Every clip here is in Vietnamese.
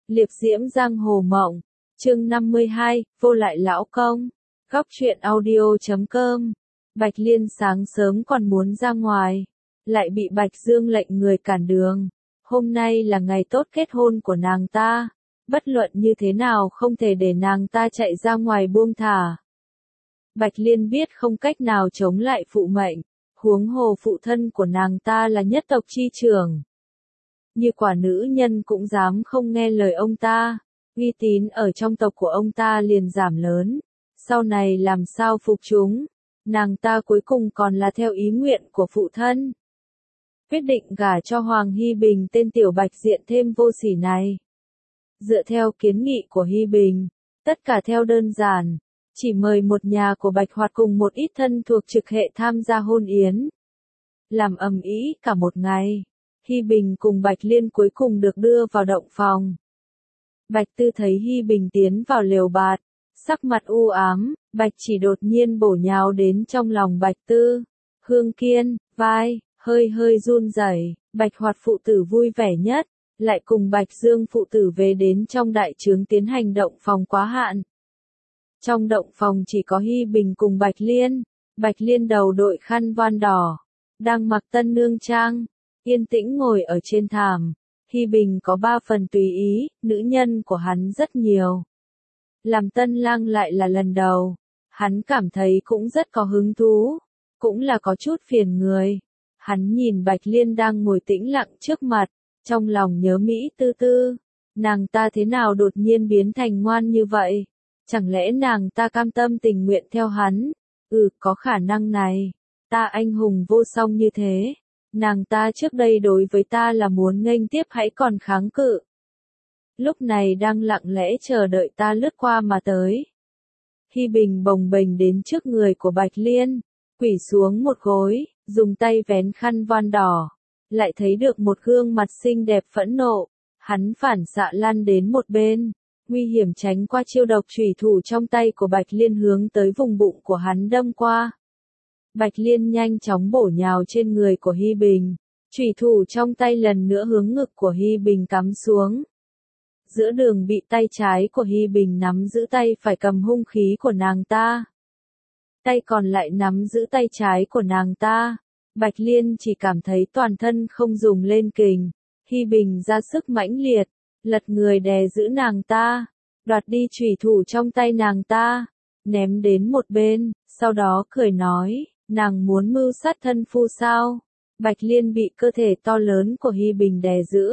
Liệp diễm giang hồ mộng. Chương 52, vô lại lão công. Góc truyện audio.com. Bạch Liên sáng sớm còn muốn ra ngoài, lại bị Bạch Dương lệnh người cản đường. Hôm nay là ngày tốt kết hôn của nàng ta, bất luận như thế nào không thể để nàng ta chạy ra ngoài buông thả. Bạch Liên biết không cách nào chống lại phụ mệnh, huống hồ phụ thân của nàng ta là nhất tộc chi trưởng. Như quả nữ nhân cũng dám không nghe lời ông ta, uy tín ở trong tộc của ông ta liền giảm lớn, sau này làm sao phục chúng, nàng ta cuối cùng còn là theo ý nguyện của phụ thân. Quyết định gả cho Hoàng Hy Bình tên tiểu Bạch diện thêm vô sỉ này. Dựa theo kiến nghị của Hy Bình, tất cả theo đơn giản, chỉ mời một nhà của Bạch Hoạt cùng một ít thân thuộc trực hệ tham gia hôn yến. Làm ầm ĩ cả một ngày, Hy Bình cùng Bạch Liên cuối cùng được đưa vào động phòng. Bạch Tư thấy Hy Bình tiến vào lều bạt, sắc mặt u ám, Bạch Chỉ đột nhiên bổ nhào đến trong lòng Bạch Tư. Hương Kiên, vai, hơi hơi run rẩy. Bạch Hoạt phụ tử vui vẻ nhất, lại cùng Bạch Dương phụ tử về đến trong đại trướng tiến hành động phòng quá hạn. Trong động phòng chỉ có Hy Bình cùng Bạch Liên. Bạch Liên đầu đội khăn voan đỏ, đang mặc tân nương trang, yên tĩnh ngồi ở trên thảm. Hy Bình có 3 phần tùy ý, nữ nhân của hắn rất nhiều. Làm tân lang lại là lần đầu, hắn cảm thấy cũng rất có hứng thú, cũng là có chút phiền người. Hắn nhìn Bạch Liên đang ngồi tĩnh lặng trước mặt, trong lòng nhớ Mỹ Tư Tư, nàng ta thế nào đột nhiên biến thành ngoan như vậy? Chẳng lẽ nàng ta cam tâm tình nguyện theo hắn? Có khả năng này, ta anh hùng vô song như thế. Nàng ta trước đây đối với ta là muốn nghênh tiếp hãy còn kháng cự. Lúc này đang lặng lẽ chờ đợi ta lướt qua mà tới. Hy Bình bồng bềnh đến trước người của Bạch Liên, quỳ xuống một gối, dùng tay vén khăn voan đỏ, lại thấy được một gương mặt xinh đẹp phẫn nộ, hắn phản xạ lăn đến một bên, nguy hiểm tránh qua chiêu độc chủy thủ trong tay của Bạch Liên hướng tới vùng bụng của hắn đâm qua. Bạch Liên nhanh chóng bổ nhào trên người của Hy Bình, chủy thủ trong tay lần nữa hướng ngực của Hy Bình cắm xuống. Giữa đường bị tay trái của Hy Bình nắm giữ tay phải cầm hung khí của nàng ta. Tay còn lại nắm giữ tay trái của nàng ta. Bạch Liên chỉ cảm thấy toàn thân không dùng lên kình. Hy Bình ra sức mãnh liệt, lật người đè giữ nàng ta, đoạt đi chủy thủ trong tay nàng ta, ném đến một bên, sau đó cười nói, nàng muốn mưu sát thân phu sao? Bạch Liên bị cơ thể to lớn của Hy Bình đè giữ.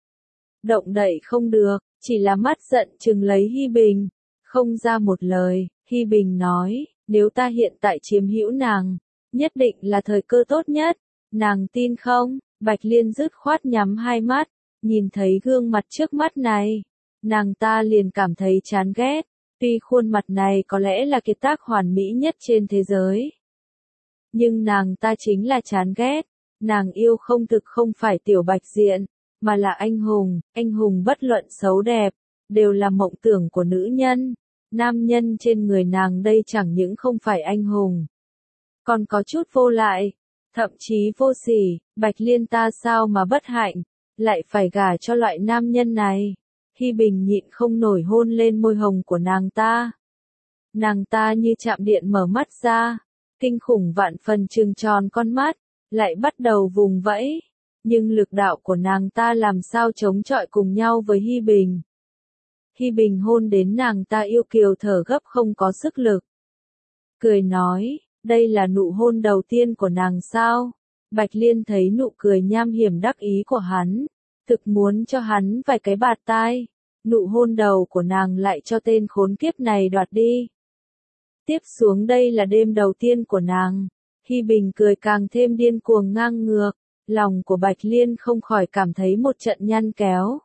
Động đậy không được, chỉ là mắt giận trừng lấy Hy Bình, không ra một lời. Hy Bình nói, nếu ta hiện tại chiếm hữu nàng, nhất định là thời cơ tốt nhất, nàng tin không? Bạch Liên dứt khoát nhắm hai mắt, nhìn thấy gương mặt trước mắt này, nàng ta liền cảm thấy chán ghét, tuy khuôn mặt này có lẽ là kiệt tác hoàn mỹ nhất trên thế giới. Nhưng nàng ta chính là chán ghét, nàng yêu không thực không phải tiểu Bạch diện, mà là anh hùng bất luận xấu đẹp, đều là mộng tưởng của nữ nhân. Nam nhân trên người nàng đây chẳng những không phải anh hùng, còn có chút vô lại, thậm chí vô sỉ. Bạch Liên ta sao mà bất hạnh, lại phải gả cho loại nam nhân này. Hy Bình nhịn không nổi hôn lên môi hồng của nàng ta. Nàng ta như chạm điện mở mắt ra, kinh khủng vạn phần trừng tròn con mắt, lại bắt đầu vùng vẫy, nhưng lực đạo của nàng ta làm sao chống chọi cùng nhau với Hy Bình. Hy Bình hôn đến nàng ta yêu kiều thở gấp không có sức lực. Cười nói, đây là nụ hôn đầu tiên của nàng sao? Bạch Liên thấy nụ cười nham hiểm đắc ý của hắn, thực muốn cho hắn vài cái bạt tai. Nụ hôn đầu của nàng lại cho tên khốn kiếp này đoạt đi. Tiếp xuống đây là đêm đầu tiên của nàng. Hy Bình cười càng thêm điên cuồng ngang ngược, lòng của Bạch Liên không khỏi cảm thấy một trận nhăn kéo.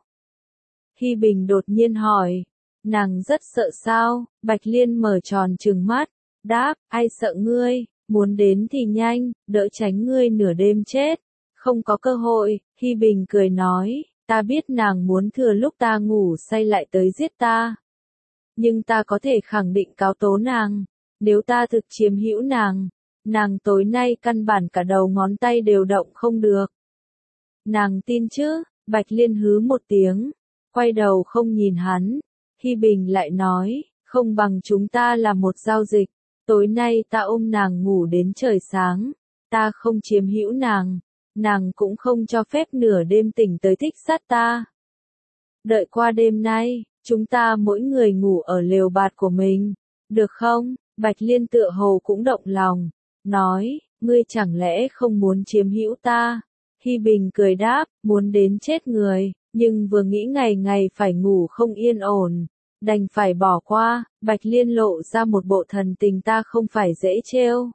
Hy Bình đột nhiên hỏi, nàng rất sợ sao? Bạch Liên mở tròn trừng mắt, đáp, ai sợ ngươi, muốn đến thì nhanh, đỡ tránh ngươi nửa đêm chết, không có cơ hội. Hy Bình cười nói, ta biết nàng muốn thừa lúc ta ngủ say lại tới giết ta. Nhưng ta có thể khẳng định cáo tố nàng, nếu ta thực chiếm hữu nàng, nàng tối nay căn bản cả đầu ngón tay đều động không được. Nàng tin chứ? Bạch Liên hứ một tiếng, quay đầu không nhìn hắn. Hi Bình lại nói, không bằng chúng ta làm một giao dịch, tối nay ta ôm nàng ngủ đến trời sáng, ta không chiếm hữu nàng, nàng cũng không cho phép nửa đêm tỉnh tới thích sát ta. Đợi qua đêm nay, chúng ta mỗi người ngủ ở lều bạt của mình, được không? Bạch Liên tựa hồ cũng động lòng, nói, ngươi chẳng lẽ không muốn chiếm hữu ta? Hi Bình cười đáp, muốn đến chết người, nhưng vừa nghĩ ngày ngày phải ngủ không yên ổn, đành phải bỏ qua. Bạch Liên lộ ra một bộ thần tình ta không phải dễ trêu.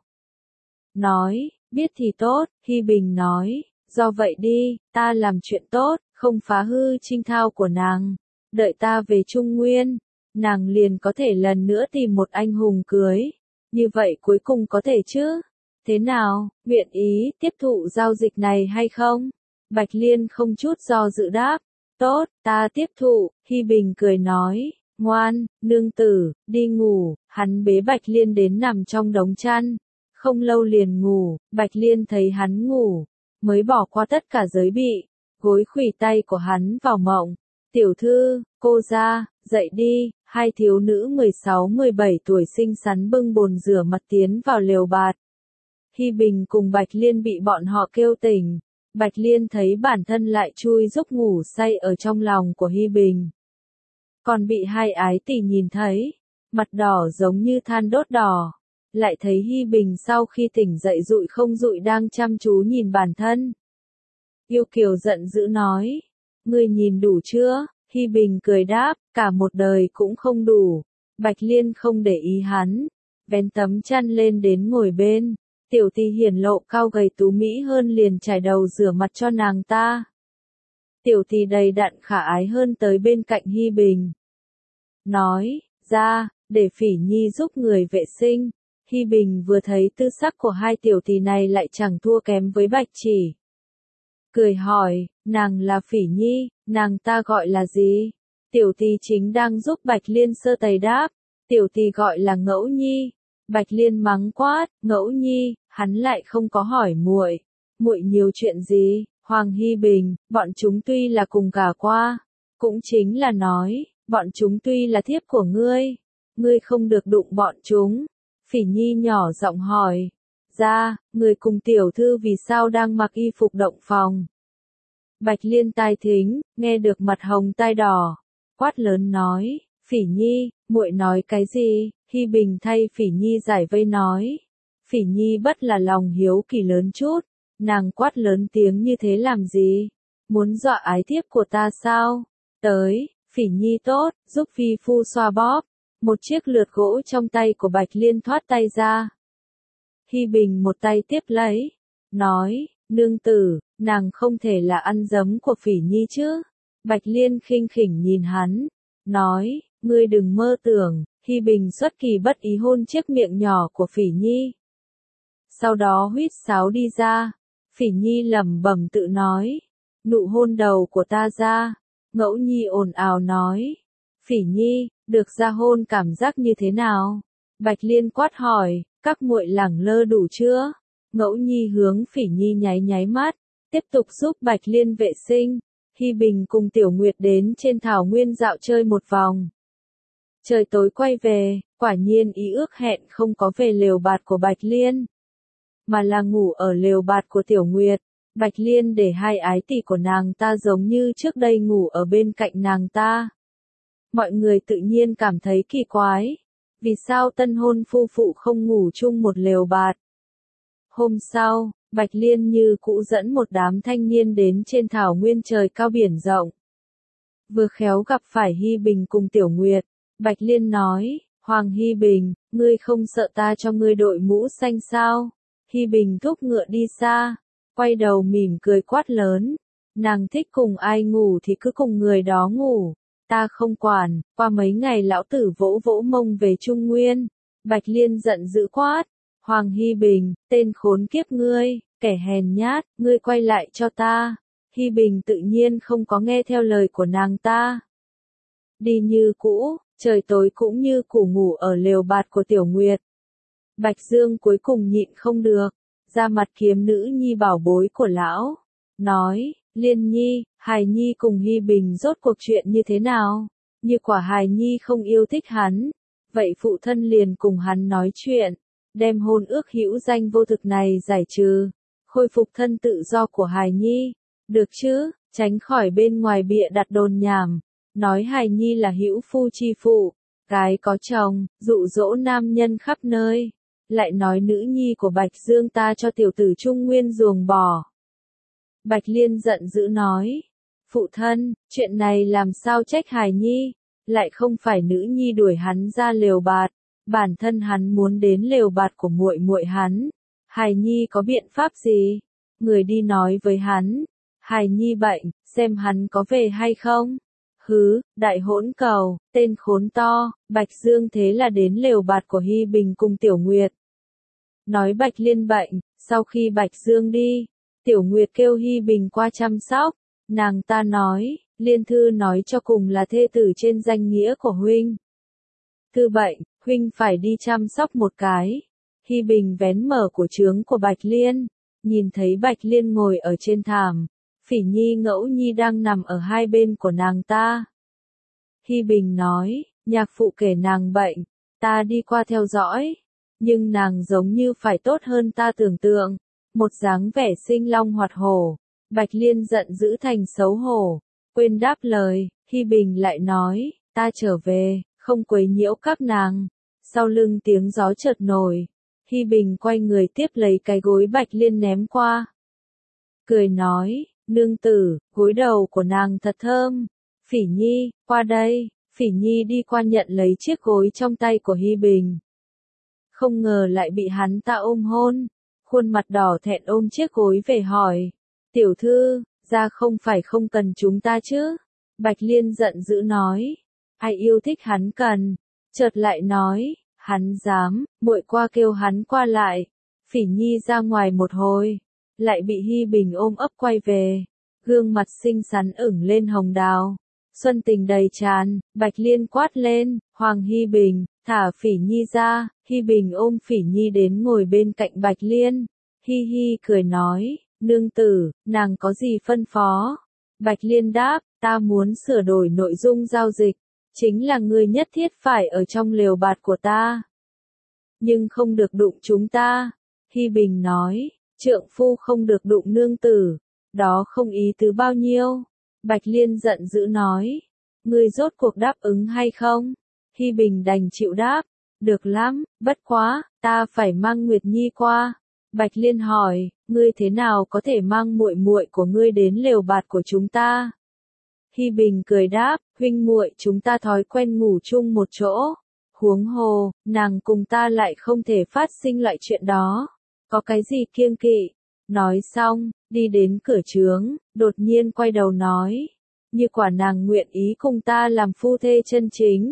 Nói, biết thì tốt. Hi Bình nói, do vậy đi, ta làm chuyện tốt, không phá hư trinh thao của nàng. Đợi ta về Trung Nguyên, nàng liền có thể lần nữa tìm một anh hùng cưới. Như vậy cuối cùng có thể chứ? Thế nào, nguyện ý tiếp thụ giao dịch này hay không? Bạch Liên không chút do dự đáp. Tốt, ta tiếp thụ. Hi Bình cười nói, ngoan, nương tử, đi ngủ. Hắn bế Bạch Liên đến nằm trong đống chăn. Không lâu liền ngủ, Bạch Liên thấy hắn ngủ, mới bỏ qua tất cả giới bị, gối khuỷu tay của hắn vào mộng. Tiểu thư, cô ra, dậy đi. Hai thiếu nữ 16-17 tuổi xinh xắn bưng bồn rửa mặt tiến vào lều bạt. Hi Bình cùng Bạch Liên bị bọn họ kêu tỉnh. Bạch Liên thấy bản thân lại chui giấc ngủ say ở trong lòng của Hi Bình. Còn bị hai ái tỷ nhìn thấy, mặt đỏ giống như than đốt đỏ. Lại thấy Hi Bình sau khi tỉnh dậy dụi không dụi đang chăm chú nhìn bản thân. Yêu Kiều giận dữ nói, ngươi nhìn đủ chưa? Hi Bình cười đáp, cả một đời cũng không đủ. Bạch Liên không để ý hắn, vén tấm chăn lên đến ngồi bên. Tiểu Tỳ hiển lộ cao gầy tú mỹ hơn liền trải đầu rửa mặt cho nàng ta. Tiểu Tỳ đầy đặn khả ái hơn tới bên cạnh Hi Bình. Nói, ra, để Phỉ Nhi giúp người vệ sinh. Hi Bình vừa thấy tư sắc của hai tiểu tỳ này lại chẳng thua kém với Bạch Chỉ. Cười hỏi, nàng là Phỉ Nhi, nàng ta gọi là gì? Tiểu tỳ chính đang giúp Bạch Liên sơ tẩy đáp, tiểu tỳ gọi là Ngẫu Nhi. Bạch Liên mắng quát, Ngẫu Nhi, hắn lại không có hỏi muội, muội nhiều chuyện gì? Hoàng Hi Bình, bọn chúng tuy là cùng gả qua, cũng chính là nói, bọn chúng tuy là thiếp của ngươi không được đụng bọn chúng. Phỉ Nhi nhỏ giọng hỏi, ra, người cùng tiểu thư vì sao đang mặc y phục động phòng? Bạch Liên tai thính, nghe được mặt hồng tai đỏ, quát lớn nói, Phỉ Nhi, muội nói cái gì? Hi Bình thay Phỉ Nhi giải vây nói, Phỉ Nhi bất là lòng hiếu kỳ lớn chút, nàng quát lớn tiếng như thế làm gì? Muốn dọa ái thiếp của ta sao? Tới, Phỉ Nhi tốt, giúp phi phu xoa bóp. Một chiếc lược gỗ trong tay của Bạch Liên thoát tay ra. Hi Bình một tay tiếp lấy, nói, nương tử, nàng không thể là ăn giấm của Phỉ Nhi chứ. Bạch Liên khinh khỉnh nhìn hắn, nói, ngươi đừng mơ tưởng. Hi Bình xuất kỳ bất ý hôn chiếc miệng nhỏ của Phỉ Nhi. Sau đó huýt sáo đi ra. Phỉ Nhi lẩm bẩm tự nói, nụ hôn đầu của ta ra. Ngẫu Nhi ồn ào nói, Phỉ Nhi, được ra hôn cảm giác như thế nào? Bạch Liên quát hỏi, các muội lẳng lơ đủ chưa? Ngẫu Nhi hướng Phỉ Nhi nháy nháy mắt, tiếp tục giúp Bạch Liên vệ sinh. Hi Bình cùng Tiểu Nguyệt đến trên thảo nguyên dạo chơi một vòng. Trời tối quay về, quả nhiên ý ước hẹn không có về lều bạt của Bạch Liên, mà là ngủ ở lều bạt của Tiểu Nguyệt. Bạch Liên để hai ái tỷ của nàng ta giống như trước đây ngủ ở bên cạnh nàng ta. Mọi người tự nhiên cảm thấy kỳ quái. Vì sao tân hôn phu phụ không ngủ chung một lều bạt? Hôm sau, Bạch Liên như cũ dẫn một đám thanh niên đến trên thảo nguyên trời cao biển rộng. Vừa khéo gặp phải Hi Bình cùng Tiểu Nguyệt. Bạch Liên nói, Hoàng Hi Bình, ngươi không sợ ta cho ngươi đội mũ xanh sao? Hi Bình thúc ngựa đi xa, quay đầu mỉm cười quát lớn. Nàng thích cùng ai ngủ thì cứ cùng người đó ngủ. Ta không quản, qua mấy ngày lão tử vỗ vỗ mông về Trung Nguyên. Bạch Liên giận dữ quát, Hoàng Hi Bình, tên khốn kiếp ngươi, kẻ hèn nhát, ngươi quay lại cho ta. Hi Bình tự nhiên không có nghe theo lời của nàng ta. Đi như cũ, trời tối cũng như cũ ngủ ở lều bạt của Tiểu Nguyệt. Bạch Dương cuối cùng nhịn không được, ra mặt kiếm nữ nhi bảo bối của lão, nói, Liên Nhi, Hài Nhi cùng Hy Bình rốt cuộc chuyện như thế nào? Như quả Hài Nhi không yêu thích hắn, vậy phụ thân liền cùng hắn nói chuyện, đem hôn ước hữu danh vô thực này giải trừ, khôi phục thân tự do của Hài Nhi, được chứ, tránh khỏi bên ngoài bịa đặt đồn nhảm, nói Hài Nhi là hữu phu chi phụ, cái có chồng, dụ dỗ nam nhân khắp nơi, lại nói nữ nhi của Bạch Dương ta cho tiểu tử Trung Nguyên ruồng bỏ. Bạch Liên giận dữ nói, phụ thân, chuyện này làm sao trách Hài Nhi, lại không phải nữ nhi đuổi hắn ra lều bạt, bản thân hắn muốn đến lều bạt của muội muội hắn, Hài Nhi có biện pháp gì? Người đi nói với hắn, Hài Nhi bệnh, xem hắn có về hay không? Hứ, đại hỗn cầu, tên khốn to, Bạch Dương thế là đến lều bạt của Hy Bình cùng Tiểu Nguyệt. Nói Bạch Liên bệnh, sau khi Bạch Dương đi, Tiểu Nguyệt kêu Hy Bình qua chăm sóc, nàng ta nói, Liên Thư nói cho cùng là thê tử trên danh nghĩa của huynh. Thư bệnh, huynh phải đi chăm sóc một cái. Hy Bình vén mở của trướng của Bạch Liên, nhìn thấy Bạch Liên ngồi ở trên thảm, Phỉ Nhi Ngẫu Nhi đang nằm ở hai bên của nàng ta. Hy Bình nói, nhạc phụ kể nàng bệnh, ta đi qua theo dõi, nhưng nàng giống như phải tốt hơn ta tưởng tượng, một dáng vẻ sinh long hoạt hổ. Bạch Liên giận dữ thành xấu hổ, quên đáp lời, Hy Bình lại nói, ta trở về, không quấy nhiễu các nàng. Sau lưng tiếng gió chợt nổi, Hy Bình quay người tiếp lấy cái gối Bạch Liên ném qua. Cười nói, nương tử, gối đầu của nàng thật thơm. Phỉ Nhi, qua đây. Phỉ Nhi đi qua nhận lấy chiếc gối trong tay của Hy Bình. Không ngờ lại bị hắn ta ôm hôn, khuôn mặt đỏ thẹn ôm chiếc gối về hỏi. Tiểu thư, ra không phải không cần chúng ta chứ? Bạch Liên giận dữ nói, ai yêu thích hắn cần. Chợt lại nói, hắn dám, muội qua kêu hắn qua lại. Phỉ Nhi ra ngoài một hồi, lại bị Hy Bình ôm ấp quay về, gương mặt xinh xắn ửng lên hồng đào, xuân tình đầy tràn. Bạch Liên quát lên, Hoàng Hy Bình, thả Phỉ Nhi ra. Hy Bình ôm Phỉ Nhi đến ngồi bên cạnh Bạch Liên, hi hi cười nói, nương tử, nàng có gì phân phó? Bạch Liên đáp, ta muốn sửa đổi nội dung giao dịch, chính là ngươi nhất thiết phải ở trong lều bạt của ta, nhưng không được đụng chúng ta. Hy Bình nói, trượng phu không được đụng nương tử, đó không ý tứ bao nhiêu. Bạch Liên giận dữ nói, ngươi rốt cuộc đáp ứng hay không? Hy Bình đành chịu đáp, được lắm, bất quá, ta phải mang Nguyệt Nhi qua. Bạch Liên hỏi, ngươi thế nào có thể mang muội muội của ngươi đến lều bạt của chúng ta? Hy Bình cười đáp, huynh muội chúng ta thói quen ngủ chung một chỗ. Huống hồ, nàng cùng ta lại không thể phát sinh loại chuyện đó. Có cái gì kiêng kỵ? Nói xong, đi đến cửa trướng, đột nhiên quay đầu nói, như quả nàng nguyện ý cùng ta làm phu thê chân chính,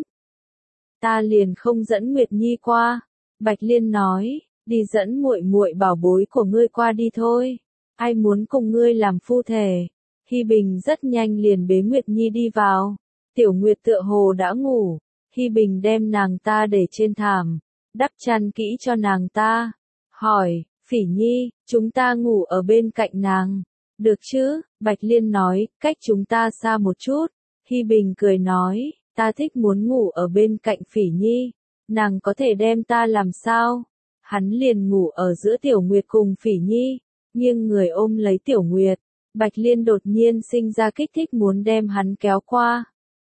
ta liền không dẫn Nguyệt Nhi qua. Bạch Liên nói, đi dẫn muội muội bảo bối của ngươi qua đi thôi. Ai muốn cùng ngươi làm phu thể? Hy Bình rất nhanh liền bế Nguyệt Nhi đi vào. Tiểu Nguyệt tựa hồ đã ngủ. Hy Bình đem nàng ta để trên thảm, đắp chăn kỹ cho nàng ta. Hỏi, Phỉ Nhi, chúng ta ngủ ở bên cạnh nàng. Được chứ? Bạch Liên nói, cách chúng ta xa một chút. Hy Bình cười nói, ta thích muốn ngủ ở bên cạnh Phỉ Nhi. Nàng có thể đem ta làm sao? Hắn liền ngủ ở giữa Tiểu Nguyệt cùng Phỉ Nhi, nghiêng người ôm lấy Tiểu Nguyệt. Bạch Liên đột nhiên sinh ra kích thích muốn đem hắn kéo qua.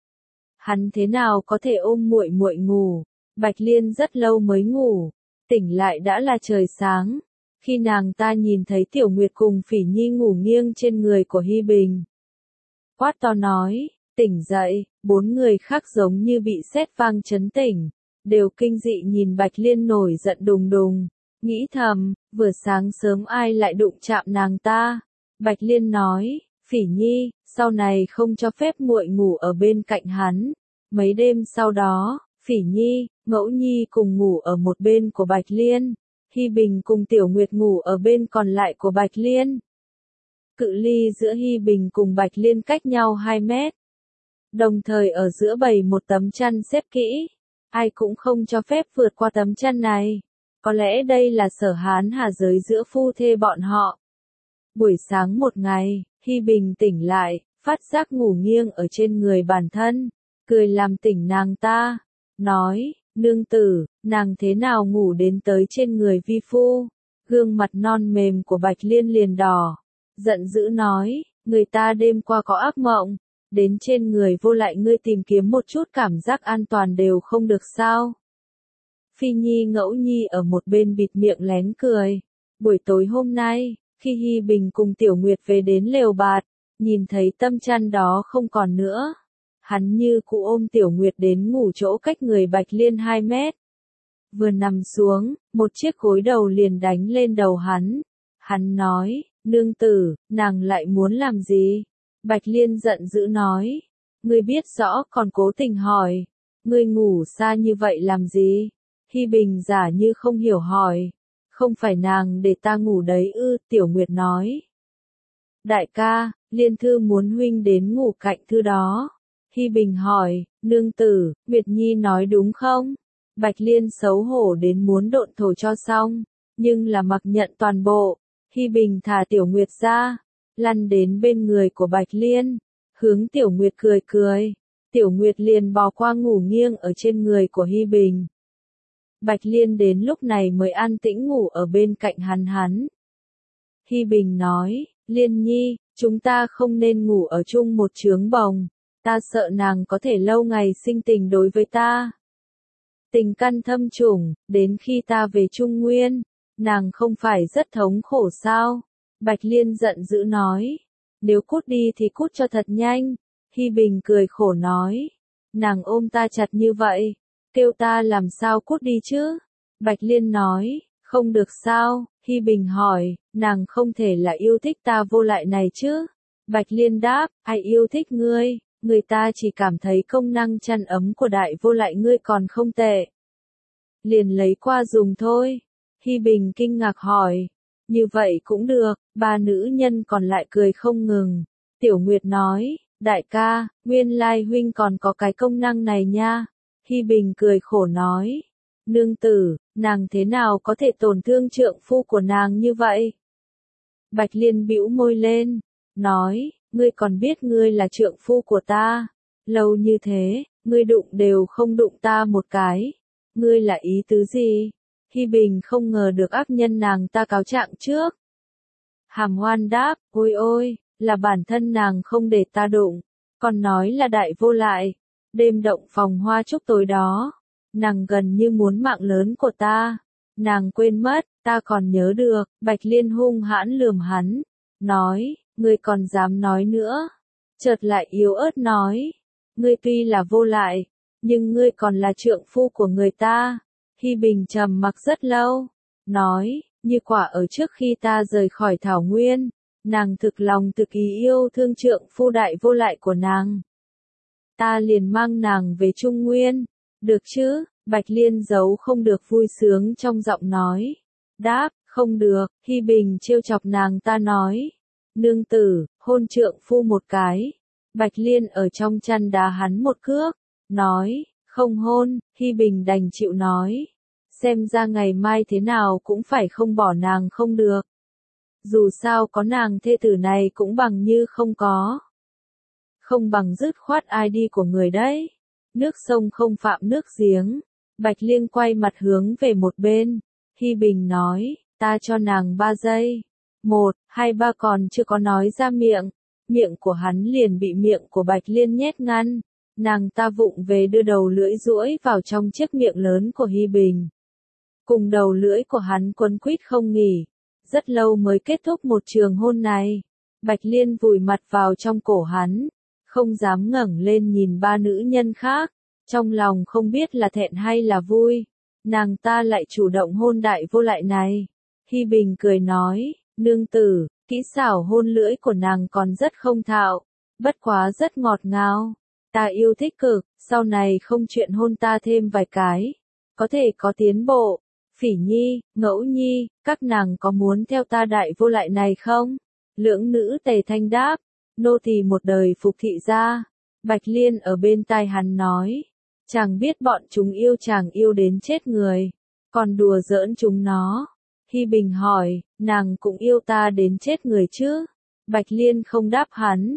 Hắn thế nào có thể ôm muội muội ngủ? Bạch Liên rất lâu mới ngủ, tỉnh lại đã là trời sáng. Khi nàng ta nhìn thấy Tiểu Nguyệt cùng Phỉ Nhi ngủ nghiêng trên người của Hy Bình, quát to nói, tỉnh dậy. Bốn người khác giống như bị sét vang chấn tỉnh, đều kinh dị nhìn Bạch Liên nổi giận đùng đùng, nghĩ thầm, vừa sáng sớm ai lại đụng chạm nàng ta. Bạch Liên nói, Phỉ Nhi, sau này không cho phép muội ngủ ở bên cạnh hắn. Mấy đêm sau đó, Phỉ Nhi, Ngẫu Nhi cùng ngủ ở một bên của Bạch Liên, Hy Bình cùng Tiểu Nguyệt ngủ ở bên còn lại của Bạch Liên. Cự ly giữa Hy Bình cùng Bạch Liên cách nhau 2 mét. Đồng thời ở giữa bày một tấm chăn xếp kỹ, ai cũng không cho phép vượt qua tấm chăn này. Có lẽ đây là sở hán hà giới giữa phu thê bọn họ. Buổi sáng một ngày, Hy Bình tỉnh lại, phát giác ngủ nghiêng ở trên người bản thân, cười làm tỉnh nàng ta, nói, nương tử, nàng thế nào ngủ đến tới trên người vi phu, gương mặt non mềm của Bạch Liên liền đỏ, giận dữ nói, người ta đêm qua có ác mộng, đến trên người Vô Lại ngươi tìm kiếm một chút cảm giác an toàn đều không được sao. Phi Nhi Ngẫu Nhi ở một bên bịt miệng lén cười, buổi tối hôm nay, khi Hi Bình cùng Tiểu Nguyệt về đến lều bạt, nhìn thấy tấm chăn đó không còn nữa. Hắn như cụ ôm Tiểu Nguyệt đến ngủ chỗ cách người Bạch Liên 2 mét. Vừa nằm xuống, một chiếc gối đầu liền đánh lên đầu hắn. Hắn nói, nương tử, nàng lại muốn làm gì? Bạch Liên giận dữ nói, ngươi biết rõ còn cố tình hỏi, ngươi ngủ xa như vậy làm gì? Hi Bình giả như không hiểu hỏi, không phải nàng để ta ngủ đấy ư? Tiểu Nguyệt nói. Đại ca, Liên Thư muốn huynh đến ngủ cạnh thư đó. Hi Bình hỏi, nương tử, Nguyệt Nhi nói đúng không? Bạch Liên xấu hổ đến muốn độn thổ cho xong, nhưng là mặc nhận toàn bộ. Hi Bình thả Tiểu Nguyệt ra, lăn đến bên người của Bạch Liên, hướng Tiểu Nguyệt cười cười. Tiểu Nguyệt liền bò qua ngủ nghiêng ở trên người của Hi Bình. Bạch Liên đến lúc này mới an tĩnh ngủ ở bên cạnh hắn. Hi Bình nói, Liên Nhi, chúng ta không nên ngủ ở chung một chướng bồng, ta sợ nàng có thể lâu ngày sinh tình đối với ta. Tình căn thâm trùng, đến khi ta về Trung Nguyên, nàng không phải rất thống khổ sao? Bạch Liên giận dữ nói, nếu cút đi thì cút cho thật nhanh. Hi Bình cười khổ nói, nàng ôm ta chặt như vậy, kêu ta làm sao cút đi chứ? Bạch Liên nói, không được sao? Hi Bình hỏi, nàng không thể là yêu thích ta Vô Lại này chứ? Bạch Liên đáp, ai yêu thích ngươi, người ta chỉ cảm thấy công năng chăn ấm của Đại Vô Lại ngươi còn không tệ. Liền lấy qua dùng thôi. Hi Bình kinh ngạc hỏi, như vậy cũng được, ba nữ nhân còn lại cười không ngừng. Tiểu Nguyệt nói, đại ca, nguyên lai huynh còn có cái công năng này nha. Hi Bình cười khổ nói, nương tử, nàng thế nào có thể tổn thương trượng phu của nàng như vậy? Bạch Liên bĩu môi lên, nói, ngươi còn biết ngươi là trượng phu của ta, lâu như thế, ngươi đụng đều không đụng ta một cái, ngươi là ý tứ gì? Hi Bình không ngờ được ác nhân nàng ta cáo trạng trước. Hàm Hoan đáp, ôi ôi, là bản thân nàng không để ta đụng, còn nói là Đại Vô Lại. Đêm động phòng hoa trúc tối đó, nàng gần như muốn mạng lớn của ta. Nàng quên mất, ta còn nhớ được. Bạch Liên hung hãn lườm hắn, nói, ngươi còn dám nói nữa. Chợt lại yếu ớt nói, ngươi tuy là Vô Lại, nhưng ngươi còn là trượng phu của người ta. Hi Bình trầm mặc rất lâu, nói, như quả ở trước khi ta rời khỏi Thảo Nguyên, nàng thực lòng thực ý yêu thương trượng phu Đại Vô Lại của nàng, ta liền mang nàng về Trung Nguyên, được chứ? Bạch Liên giấu không được vui sướng trong giọng nói, đáp, không được. Hi Bình trêu chọc nàng ta nói, nương tử, hôn trượng phu một cái. Bạch Liên ở trong chăn đá hắn một cước, nói, không hôn. Hi Bình đành chịu nói, xem ra ngày mai thế nào cũng phải không bỏ nàng không được. Dù sao có nàng thê tử này cũng bằng như không có. Không bằng dứt khoát ID của người đấy. Nước sông không phạm nước giếng. Bạch Liên quay mặt hướng về một bên. Hi Bình nói, ta cho nàng 3 giây. 1, 2, 3 còn chưa có nói ra miệng. Miệng của hắn liền bị miệng của Bạch Liên nhét ngăn. Nàng ta vụng về đưa đầu lưỡi duỗi vào trong chiếc miệng lớn của Hi Bình. Cùng đầu lưỡi của hắn quấn quýt không nghỉ. Rất lâu mới kết thúc một trường hôn này. Bạch Liên vùi mặt vào trong cổ hắn, không dám ngẩng lên nhìn ba nữ nhân khác, trong lòng không biết là thẹn hay là vui. Nàng ta lại chủ động hôn Đại Vô Lại này. Hi Bình cười nói, nương tử, kỹ xảo hôn lưỡi của nàng còn rất không thạo, bất quá rất ngọt ngào. Ta yêu thích cực, sau này không chuyện hôn ta thêm vài cái, có thể có tiến bộ. Phỉ Nhi, Ngẫu Nhi, các nàng có muốn theo ta Đại Vô Lại này không? Lưỡng nữ Tề Thanh đáp, nô tỳ một đời phục thị gia. Bạch Liên ở bên tai hắn nói, chàng biết bọn chúng yêu chàng yêu đến chết người, còn đùa giỡn chúng nó. Hi Bình hỏi, nàng cũng yêu ta đến chết người chứ? Bạch Liên không đáp hắn,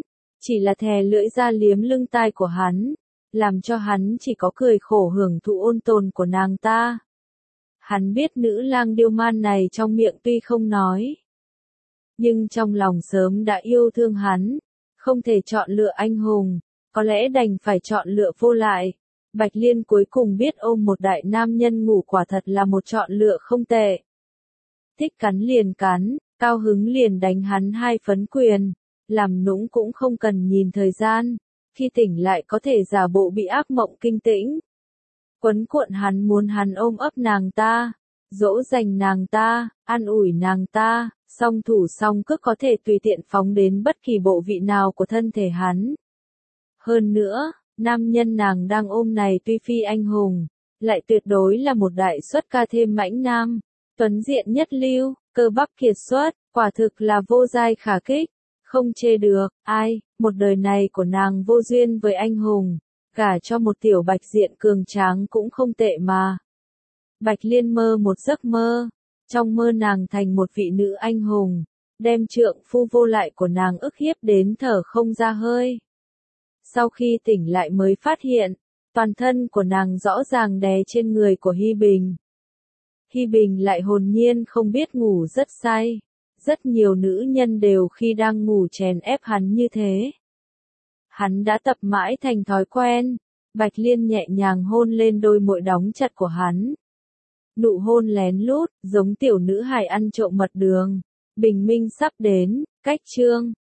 chỉ là thè lưỡi ra liếm lưng tai của hắn, làm cho hắn chỉ có cười khổ hưởng thụ ôn tồn của nàng ta. Hắn biết nữ lang điêu man này trong miệng tuy không nói, nhưng trong lòng sớm đã yêu thương hắn, không thể chọn lựa anh hùng, có lẽ đành phải chọn lựa vô lại. Bạch Liên cuối cùng biết ôm một đại nam nhân ngủ quả thật là một chọn lựa không tệ. Thích cắn liền cắn, cao hứng liền đánh hắn 2 phấn quyền, làm nũng cũng không cần nhìn thời gian, khi tỉnh lại có thể giả bộ bị ác mộng kinh tĩnh. Quấn cuộn hắn muốn hắn ôm ấp nàng ta, dỗ dành nàng ta, an ủi nàng ta, song thủ song cước có thể tùy tiện phóng đến bất kỳ bộ vị nào của thân thể hắn. Hơn nữa, nam nhân nàng đang ôm này tuy phi anh hùng, lại tuyệt đối là một đại xuất ca thêm mãnh nam, tuấn diện nhất lưu, cơ bắp kiệt xuất, quả thực là vô giai khả kích, không chê được. Ai, một đời này của nàng vô duyên với anh hùng, gả cho một tiểu bạch diện cường tráng cũng không tệ mà. Bạch Liên mơ một giấc mơ, trong mơ nàng thành một vị nữ anh hùng, đem trượng phu vô lại của nàng ức hiếp đến thở không ra hơi. Sau khi tỉnh lại mới phát hiện, toàn thân của nàng rõ ràng đè trên người của Hi Bình. Hi Bình lại hồn nhiên không biết ngủ rất say. Rất nhiều nữ nhân đều khi đang ngủ chèn ép hắn như thế. Hắn đã tập mãi thành thói quen. Bạch Liên nhẹ nhàng hôn lên đôi môi đóng chặt của hắn. Nụ hôn lén lút, giống tiểu nữ hài ăn trộm mật đường. Bình minh sắp đến, cách chương.